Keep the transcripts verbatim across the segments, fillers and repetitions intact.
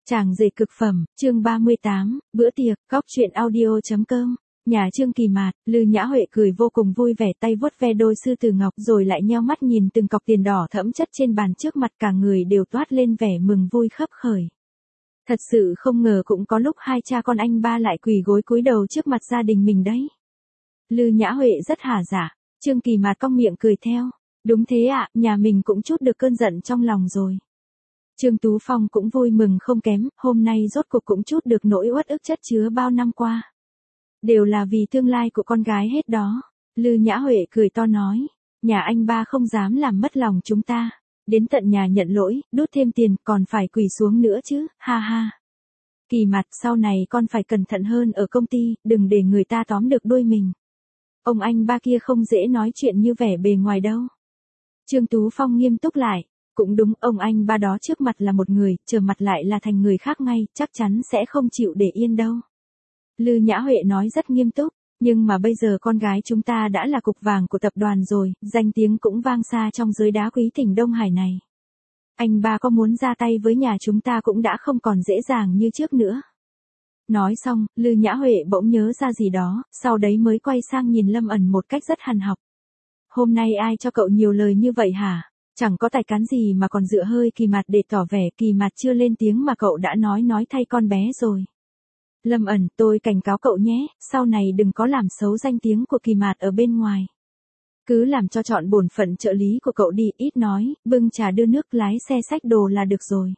Chàng rể cực phẩm, chương ba mươi tám, bữa tiệc, góc chuyện audio.com. Nhà Trương Kỳ Mạt, Lư Nhã Huệ cười vô cùng vui vẻ, tay vuốt ve đôi sư tử ngọc rồi lại nheo mắt nhìn từng cọc tiền đỏ thẫm chất trên bàn trước mặt, cả người đều toát lên vẻ mừng vui khấp khởi. Thật sự không ngờ cũng có lúc hai cha con anh ba lại quỳ gối cúi đầu trước mặt gia đình mình đấy. Lư Nhã Huệ rất hả dạ, Trương Kỳ Mạt cong miệng cười theo. Đúng thế ạ, nhà mình cũng chút được cơn giận trong lòng rồi. Trương Tú Phong cũng vui mừng không kém, hôm nay rốt cuộc cũng chút được nỗi uất ức chất chứa bao năm qua. Đều là vì tương lai của con gái hết đó. Lư Nhã Huệ cười to nói, nhà anh ba không dám làm mất lòng chúng ta. Đến tận nhà nhận lỗi, đút thêm tiền, còn phải quỳ xuống nữa chứ, ha ha. Kỳ Mạt, sau này con phải cẩn thận hơn ở công ty, đừng để người ta tóm được đuôi mình. Ông anh ba kia không dễ nói chuyện như vẻ bề ngoài đâu. Trương Tú Phong nghiêm túc lại. Cũng đúng, ông anh ba đó trước mặt là một người, chờ mặt lại là thành người khác ngay, chắc chắn sẽ không chịu để yên đâu. Lư Nhã Huệ nói rất nghiêm túc, nhưng mà bây giờ con gái chúng ta đã là cục vàng của tập đoàn rồi, danh tiếng cũng vang xa trong giới đá quý tỉnh Đông Hải này. Anh ba có muốn ra tay với nhà chúng ta cũng đã không còn dễ dàng như trước nữa. Nói xong, Lư Nhã Huệ bỗng nhớ ra gì đó, sau đấy mới quay sang nhìn Lâm Ẩn một cách rất hằn học. Hôm nay ai cho cậu nhiều lời như vậy hả? Chẳng có tài cán gì mà còn dựa hơi Kỳ Mạt để tỏ vẻ. Kỳ Mạt chưa lên tiếng mà cậu đã nói nói thay con bé rồi. Lâm Ẩn, tôi cảnh cáo cậu nhé, sau này đừng có làm xấu danh tiếng của Kỳ Mạt ở bên ngoài. Cứ làm cho trọn bổn phận trợ lý của cậu đi, ít nói, bưng trà đưa nước, lái xe xách đồ là được rồi.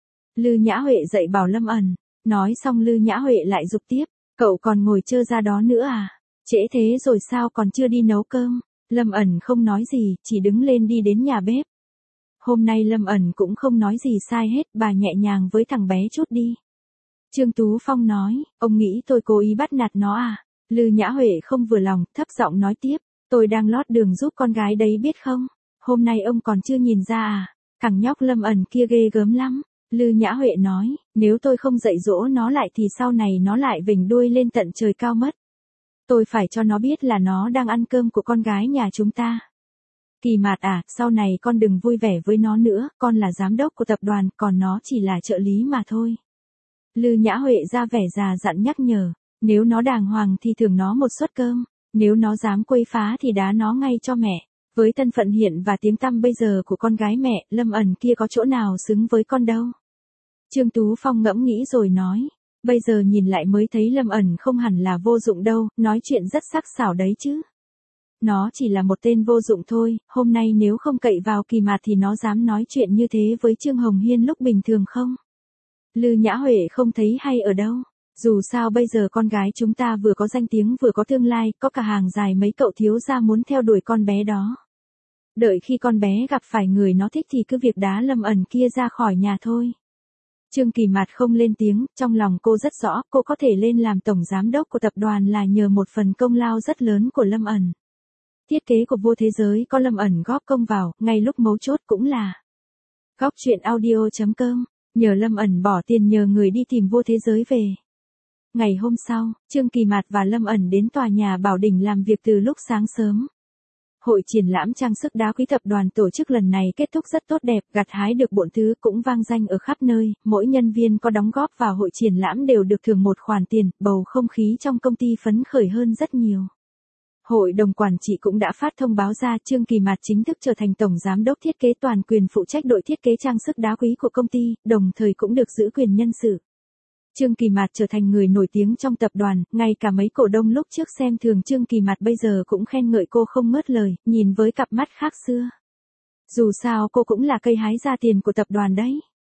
Lư Nhã Huệ dạy bảo Lâm Ẩn, nói xong Lư Nhã Huệ lại giục tiếp, cậu còn ngồi trơ ra đó nữa à? Trễ thế rồi sao còn chưa đi nấu cơm? Lâm Ẩn không nói gì, chỉ đứng lên đi đến nhà bếp. Hôm nay Lâm Ẩn cũng không nói gì sai hết, bà nhẹ nhàng với thằng bé chút đi. Trương Tú Phong nói, ông nghĩ tôi cố ý bắt nạt nó à? Lư Nhã Huệ không vừa lòng, thấp giọng nói tiếp, tôi đang lót đường giúp con gái đấy biết không? Hôm nay ông còn chưa nhìn ra à? Thằng nhóc Lâm Ẩn kia ghê gớm lắm. Lư Nhã Huệ nói, nếu tôi không dạy dỗ nó lại thì sau này nó lại vểnh đuôi lên tận trời cao mất. Tôi phải cho nó biết là nó đang ăn cơm của con gái nhà chúng ta. Kỳ Mạt à, sau này con đừng vui vẻ với nó nữa, con là giám đốc của tập đoàn, còn nó chỉ là trợ lý mà thôi. Lư Nhã Huệ ra vẻ già dặn nhắc nhở, nếu nó đàng hoàng thì thưởng nó một suất cơm, nếu nó dám quấy phá thì đá nó ngay cho mẹ. Với thân phận hiện và tiếng tăm bây giờ của con gái mẹ, Lâm Ẩn kia có chỗ nào xứng với con đâu. Trương Tú Phong ngẫm nghĩ rồi nói, bây giờ nhìn lại mới thấy Lâm Ẩn không hẳn là vô dụng đâu, nói chuyện rất sắc sảo đấy chứ. Nó chỉ là một tên vô dụng thôi, hôm nay nếu không cậy vào Kỳ Mạt thì nó dám nói chuyện như thế với Trương Hồng Hiên lúc bình thường không? Lư Nhã Huệ không thấy hay ở đâu. Dù sao bây giờ con gái chúng ta vừa có danh tiếng vừa có tương lai, có cả hàng dài mấy cậu thiếu gia muốn theo đuổi con bé đó. Đợi khi con bé gặp phải người nó thích thì cứ việc đá Lâm Ẩn kia ra khỏi nhà thôi. Trương Kỳ Mạt không lên tiếng, trong lòng cô rất rõ, cô có thể lên làm tổng giám đốc của tập đoàn là nhờ một phần công lao rất lớn của Lâm Ẩn. Thiết kế của Vô Thế Giới có Lâm Ẩn góp công vào, ngay lúc mấu chốt cũng là góc chuyện audio.com, nhờ Lâm Ẩn bỏ tiền nhờ người đi tìm Vô Thế Giới về. Ngày hôm sau, Trương Kỳ Mạt và Lâm Ẩn đến tòa nhà Bảo Đỉnh làm việc từ lúc sáng sớm. Hội triển lãm trang sức đá quý tập đoàn tổ chức lần này kết thúc rất tốt đẹp, gặt hái được bộn thứ cũng vang danh ở khắp nơi, mỗi nhân viên có đóng góp vào hội triển lãm đều được thưởng một khoản tiền, bầu không khí trong công ty phấn khởi hơn rất nhiều. Hội đồng quản trị cũng đã phát thông báo ra Trương Kỳ Mạt chính thức trở thành tổng giám đốc thiết kế toàn quyền phụ trách đội thiết kế trang sức đá quý của công ty, đồng thời cũng được giữ quyền nhân sự. Trương Kỳ Mạt trở thành người nổi tiếng trong tập đoàn, ngay cả mấy cổ đông lúc trước xem thường Trương Kỳ Mạt bây giờ cũng khen ngợi cô không ngớt lời, nhìn với cặp mắt khác xưa. Dù sao cô cũng là cây hái ra tiền của tập đoàn đấy.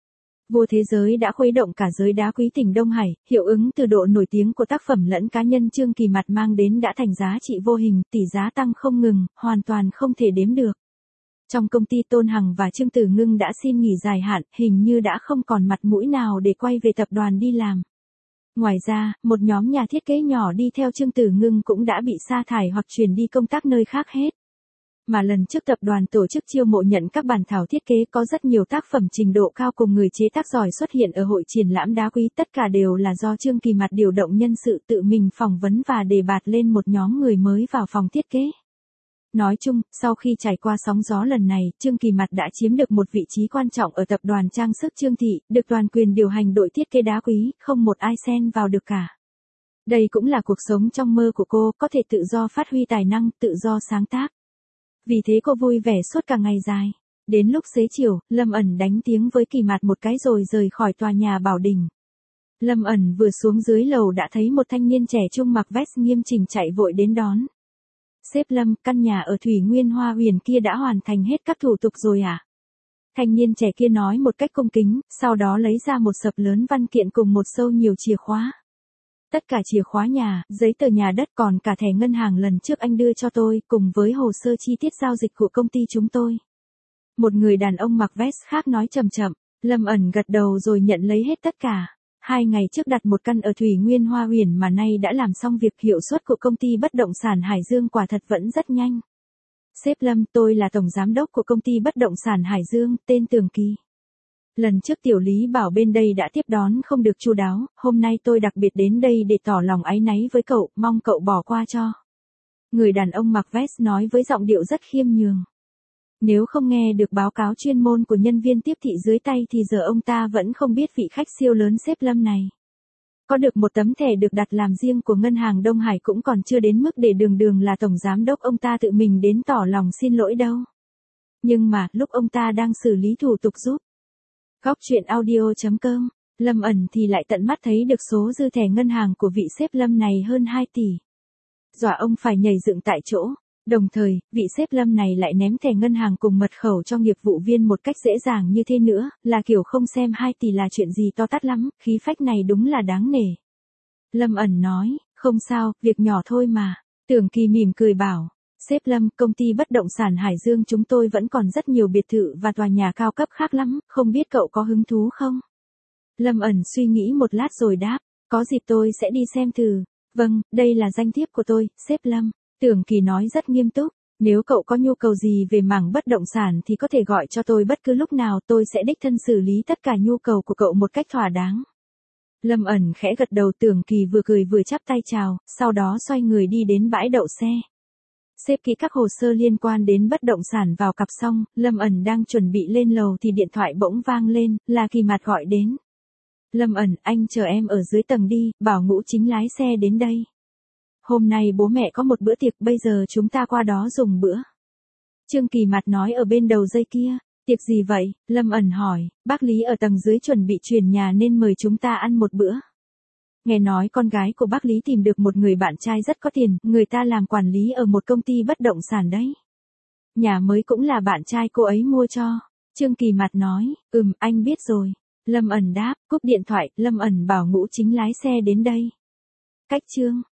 Vô Thế Giới đã khuấy động cả giới đá quý tỉnh Đông Hải, hiệu ứng từ độ nổi tiếng của tác phẩm lẫn cá nhân Trương Kỳ Mạt mang đến đã thành giá trị vô hình, tỷ giá tăng không ngừng, hoàn toàn không thể đếm được. Trong công ty Tôn Hằng và Trương Tử Ngưng đã xin nghỉ dài hạn, hình như đã không còn mặt mũi nào để quay về tập đoàn đi làm. Ngoài ra, một nhóm nhà thiết kế nhỏ đi theo Trương Tử Ngưng cũng đã bị sa thải hoặc chuyển đi công tác nơi khác hết. Mà lần trước tập đoàn tổ chức chiêu mộ nhận các bản thảo thiết kế có rất nhiều tác phẩm trình độ cao cùng người chế tác giỏi xuất hiện ở hội triển lãm đá quý, tất cả đều là do Trương Kỳ Mạt điều động nhân sự tự mình phỏng vấn và đề bạt lên một nhóm người mới vào phòng thiết kế. Nói chung, sau khi trải qua sóng gió lần này, Trương Kỳ Mặt đã chiếm được một vị trí quan trọng ở tập đoàn trang sức Trương Thị, được toàn quyền điều hành đội thiết kế đá quý, không một ai xen vào được cả. Đây cũng là cuộc sống trong mơ của cô, có thể tự do phát huy tài năng, tự do sáng tác. Vì thế cô vui vẻ suốt cả ngày dài. Đến lúc xế chiều, Lâm ẩn đánh tiếng với Kỳ Mặt một cái rồi rời khỏi tòa nhà Bảo Đình. Lâm ẩn vừa xuống dưới lầu đã thấy một thanh niên trẻ trung mặc vest nghiêm chỉnh chạy vội đến đón. Sếp Lâm, căn nhà ở Thủy Nguyên Hoa Huyền kia đã hoàn thành hết các thủ tục rồi à? Thanh niên trẻ kia nói một cách cung kính, sau đó lấy ra một sập lớn văn kiện cùng một sâu nhiều chìa khóa. Tất cả chìa khóa nhà, giấy tờ nhà đất còn cả thẻ ngân hàng lần trước anh đưa cho tôi, cùng với hồ sơ chi tiết giao dịch của công ty chúng tôi. Một người đàn ông mặc vest khác nói chậm chậm, Lâm ẩn gật đầu rồi nhận lấy hết tất cả. Hai ngày trước đặt một căn ở Thủy Nguyên Hoa Huyền mà nay đã làm xong việc, hiệu suất của công ty bất động sản Hải Dương quả thật vẫn rất nhanh. Sếp Lâm, tôi là tổng giám đốc của công ty bất động sản Hải Dương, tên Tường Kỳ. Lần trước Tiểu Lý bảo bên đây đã tiếp đón không được chu đáo, hôm nay tôi đặc biệt đến đây để tỏ lòng áy náy với cậu, mong cậu bỏ qua cho. Người đàn ông mặc vest nói với giọng điệu rất khiêm nhường. Nếu không nghe được báo cáo chuyên môn của nhân viên tiếp thị dưới tay thì giờ ông ta vẫn không biết vị khách siêu lớn sếp Lâm này. Có được một tấm thẻ được đặt làm riêng của ngân hàng Đông Hải cũng còn chưa đến mức để đường đường là tổng giám đốc ông ta tự mình đến tỏ lòng xin lỗi đâu. Nhưng mà, lúc ông ta đang xử lý thủ tục giúp Góc truyện audio chấm com, Lâm ẩn thì lại tận mắt thấy được số dư thẻ ngân hàng của vị sếp Lâm này hơn hai tỷ. Dọa ông phải nhảy dựng tại chỗ. Đồng thời, vị sếp Lâm này lại ném thẻ ngân hàng cùng mật khẩu cho nghiệp vụ viên một cách dễ dàng như thế nữa, là kiểu không xem hai tỷ là chuyện gì to tát lắm, khí phách này đúng là đáng nể. Lâm ẩn nói, không sao, việc nhỏ thôi mà. Tưởng Kỳ mỉm cười bảo, sếp Lâm, công ty bất động sản Hải Dương chúng tôi vẫn còn rất nhiều biệt thự và tòa nhà cao cấp khác lắm, không biết cậu có hứng thú không? Lâm ẩn suy nghĩ một lát rồi đáp, có dịp tôi sẽ đi xem thử. Vâng, đây là danh thiếp của tôi, sếp Lâm. Tưởng Kỳ nói rất nghiêm túc, nếu cậu có nhu cầu gì về mảng bất động sản thì có thể gọi cho tôi bất cứ lúc nào, tôi sẽ đích thân xử lý tất cả nhu cầu của cậu một cách thỏa đáng. Lâm ẩn khẽ gật đầu. Tưởng Kỳ vừa cười vừa chắp tay chào, sau đó xoay người đi đến bãi đậu xe. Xếp kỹ các hồ sơ liên quan đến bất động sản vào cặp xong, Lâm ẩn đang chuẩn bị lên lầu thì điện thoại bỗng vang lên, là Kỳ Mặt gọi đến. Lâm ẩn, anh chờ em ở dưới tầng đi, bảo Ngũ Chính lái xe đến đây. Hôm nay bố mẹ có một bữa tiệc, bây giờ chúng ta qua đó dùng bữa. Trương Kỳ Mặt nói ở bên đầu dây kia, tiệc gì vậy? Lâm ẩn hỏi, bác Lý ở tầng dưới chuẩn bị chuyển nhà nên mời chúng ta ăn một bữa. Nghe nói con gái của bác Lý tìm được một người bạn trai rất có tiền, người ta làm quản lý ở một công ty bất động sản đấy. Nhà mới cũng là bạn trai cô ấy mua cho. Trương Kỳ Mặt nói, ừm, anh biết rồi. Lâm ẩn đáp, cúp điện thoại, Lâm ẩn bảo Ngũ Chính lái xe đến đây. Cách chương